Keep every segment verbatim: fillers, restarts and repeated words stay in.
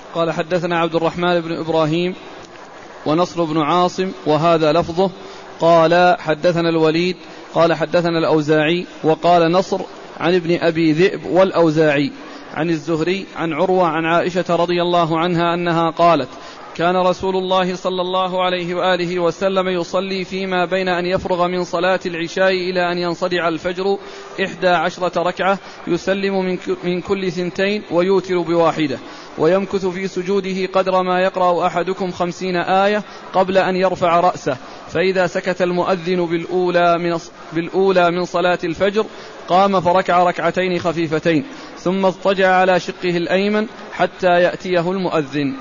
قال حدثنا عبد الرحمن بن إبراهيم ونصر بن عاصم وهذا لفظه. قال حدثنا الوليد قال حدثنا الأوزاعي وقال نصر عن ابن أبي ذئب والأوزاعي عن الزهري عن عروة عن عائشة رضي الله عنها أنها قالت كان رسول الله صلى الله عليه وآله وسلم يصلي فيما بين أن يفرغ من صلاة العشاء إلى أن ينصدع الفجر إحدى عشرة ركعة يسلم من كل ثنتين ويوتر بواحدة ويمكث في سجوده قدر ما يقرأ أحدكم خمسين آية قبل أن يرفع رأسه، فإذا سكت المؤذن بالأولى من, بالأولى من صلاة الفجر قام فركع ركعتين خفيفتين ثم اضطجع على شقه الأيمن حتى يأتيه المؤذن.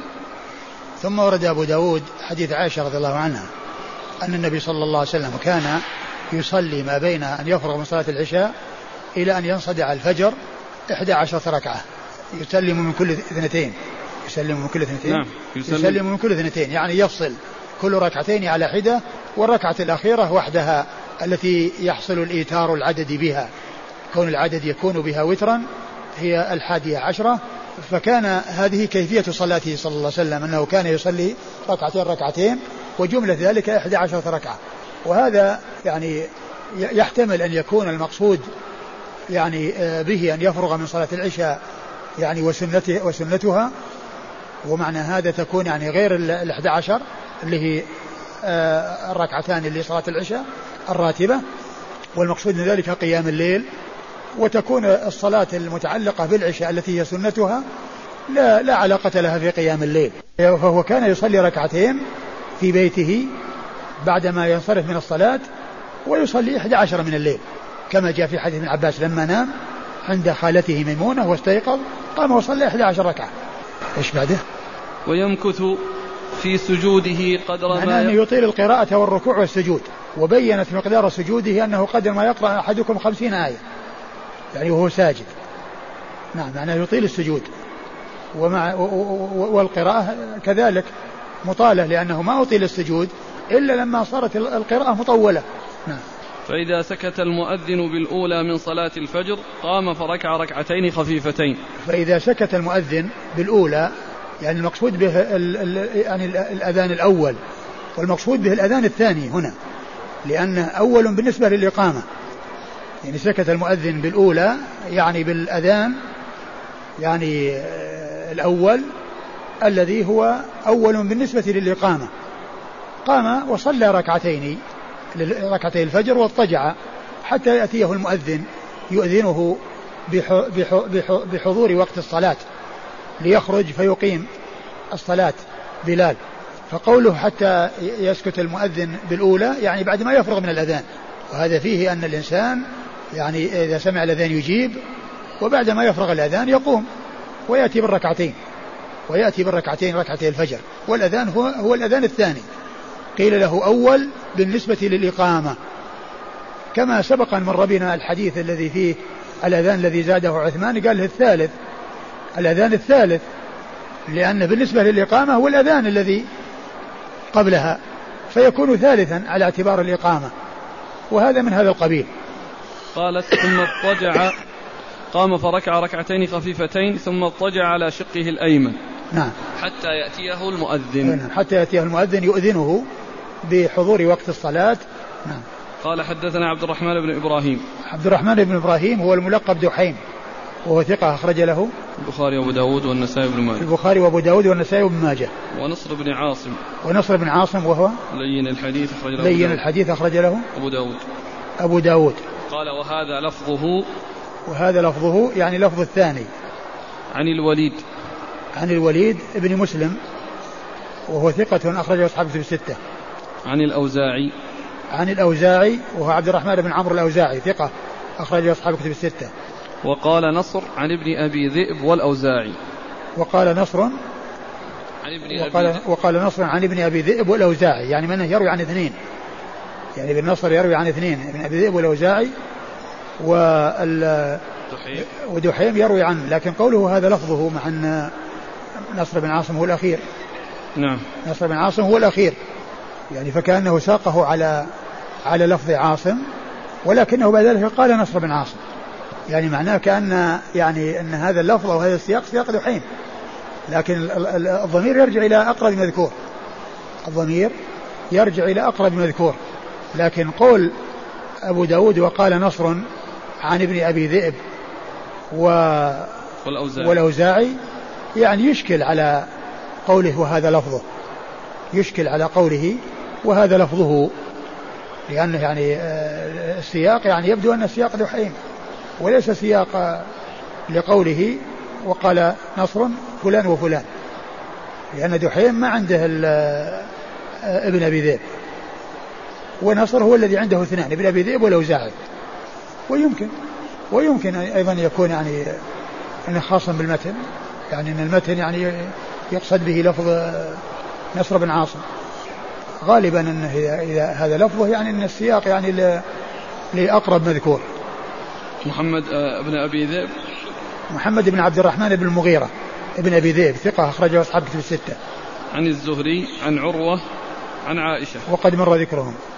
ثم ورد أبو داود حديث عائشة رضي الله عنها أن النبي صلى الله عليه وسلم كان يصلي ما بين أن يفرغ من صلاة العشاء إلى أن ينصدع الفجر إحدى عشرة ركعة يسلم من كل اثنتين يسلم من كل اثنتين نعم. يسلم. يسلم من كل اثنتين يعني يفصل كل ركعتين على حدة، والركعة الأخيرة وحدها التي يحصل الإيتار العدد بها، كون العدد يكون بها وترا هي الحادية عشرة. فكان هذه كيفية صلاته صلى الله عليه وسلم أنه كان يصلي ركعتين ركعتين وجملة ذلك إحدى عشرة ركعة. وهذا يعني يحتمل أن يكون المقصود يعني به أن يفرغ من صلاة العشاء يعني وسنته وسنتها، ومعنى هذا تكون يعني غير الإحدى عشر اللي هي الركعتان اللي صلاة العشاء الراتبة، والمقصود من ذلك قيام الليل، وتكون الصلاة المتعلقة بالعشاء التي هي سنتها لا, لا علاقة لها في قيام الليل. فهو كان يصلي ركعتين في بيته بعدما ينصرف من الصلاة ويصلي إحدى عشر من الليل، كما جاء في حديث ابن عباس لما نام عند خالته ميمونة واستيقظ قام وصلى إحدى عشر ركعة. إيش بعده؟ ويمكث في سجوده قدر ما أنه يطيل القراءة والركوع والسجود، وبينت مقدار سجوده أنه قدر ما يقرأ أحدكم خمسين آية يعني وهو ساجد. نعم معناه يطيل السجود، ومع والقراءة كذلك مطالة لأنه ما أطيل السجود إلا لما صارت القراءة مطولة. نعم. فإذا سكت المؤذن بالأولى من صلاة الفجر قام فركع ركعتين خفيفتين. فإذا سكت المؤذن بالأولى يعني المقصود به ال ال يعني الأذان الأول، والمقصود به الأذان الثاني هنا، لأنه أول بالنسبة للإقامة. يعني سكت المؤذن بالأولى يعني بالأذان يعني الأول الذي هو أول بالنسبة للإقامة، قام وصلى ركعتين ركعتي الفجر واضطجع حتى يأتيه المؤذن يؤذنه بحضور وقت الصلاة ليخرج فيقيم الصلاة بلال. فقوله حتى يسكت المؤذن بالأولى يعني بعد ما يفرغ من الأذان، وهذا فيه أن الإنسان يعني إذا سمع الأذان يجيب، وبعد ما يفرغ الأذان يقوم ويأتي بالركعتين ويأتي بالركعتين ركعتي الفجر، والأذان هو, هو الأذان الثاني، قيل له أول بالنسبة للإقامة، كما سبق أن مر بنا الحديث الذي فيه الأذان الذي زاده عثمان قال له الثالث، الأذان الثالث، لأن بالنسبة للإقامة هو الأذان الذي قبلها فيكون ثالثا على اعتبار الإقامة، وهذا من هذا القبيل. قالت ثم اضطجع قام فركع ركعتين خفيفتين ثم اضطجع على شقه الأيمن. نعم. حتى يأتيه المؤذن. حتى يأتيه المؤذن يؤذنه بحضور وقت الصلاة. نعم. قال حدثنا عبد الرحمن بن إبراهيم. عبد الرحمن بن إبراهيم هو الملقب دحيم، وهو ثقة أخرج له البخاري وأبو داود والنسائي بن ماجه. البخاري وأبو داود والنسائي بن ماجه. ونصر بن عاصم. ونصر بن عاصم وهو لين الحديث أخرج له لين الحديث أخرج له أبو داود. أبو داود. قال وهذا لفظه وهذا لفظه يعني لفظ الثاني. عن الوليد. عن الوليد ابن مسلم وهو ثقة أخرجه أصحاب الكتب الستة. عن الأوزاعي. عن الأوزاعي وهو عبد الرحمن بن عمرو الأوزاعي ثقة أخرجه أصحاب الكتب الستة. وقال نصر عن ابن أبي ذئب والأوزاعي. وقال نصر عن ابن وقال, أبي وقال نصر عن ابن أبي ذئب والأوزاعي، يعني من يروي عن اثنين، يعني ابن نصر يروي عن اثنين، ابن أبي ذئب والأوزاعي ودحيم يروي عنه، لكن قوله هذا لفظه مع أن نصر بن عاصم هو الأخير. نعم. نصر بن عاصم هو الأخير، يعني فكأنه ساقه على على لفظ عاصم، ولكنه بعد ذلك قال نصر بن عاصم، يعني معناه كأن يعني أن هذا اللفظ وهذا السياق سياق دحيم، لكن الضمير يرجع إلى أقرب مذكور، الضمير يرجع إلى أقرب مذكور. لكن قول أبو داود وقال نصر عن ابن أبي ذئب والأوزاعي يعني يشكل على قوله وهذا لفظه، يشكل على قوله وهذا لفظه، لأنه يعني السياق يعني يبدو أن السياق دحيم وليس سياق لقوله وقال نصر فلان وفلان، لأن دحيم ما عنده ابن أبي ذئب، ونصر هو الذي عنده اثنان، ابن أبي ذئب والأوزاعي. ويمكن ويمكن أيضا يكون يعني أنه خاصا بالمتن، يعني أن المتن يعني يقصد به لفظ نصر بن عاصم، غالبا أنه إذا هذا لفظه يعني أن السياق يعني لأقرب مذكور. محمد ابن أبي ذئب، محمد بن عبد الرحمن بن المغيرة ابن أبي ذئب ثقة أخرجه أصحاب كتب الستة. عن الزهري عن عروة عن عائشة وقد مر ذكرهم.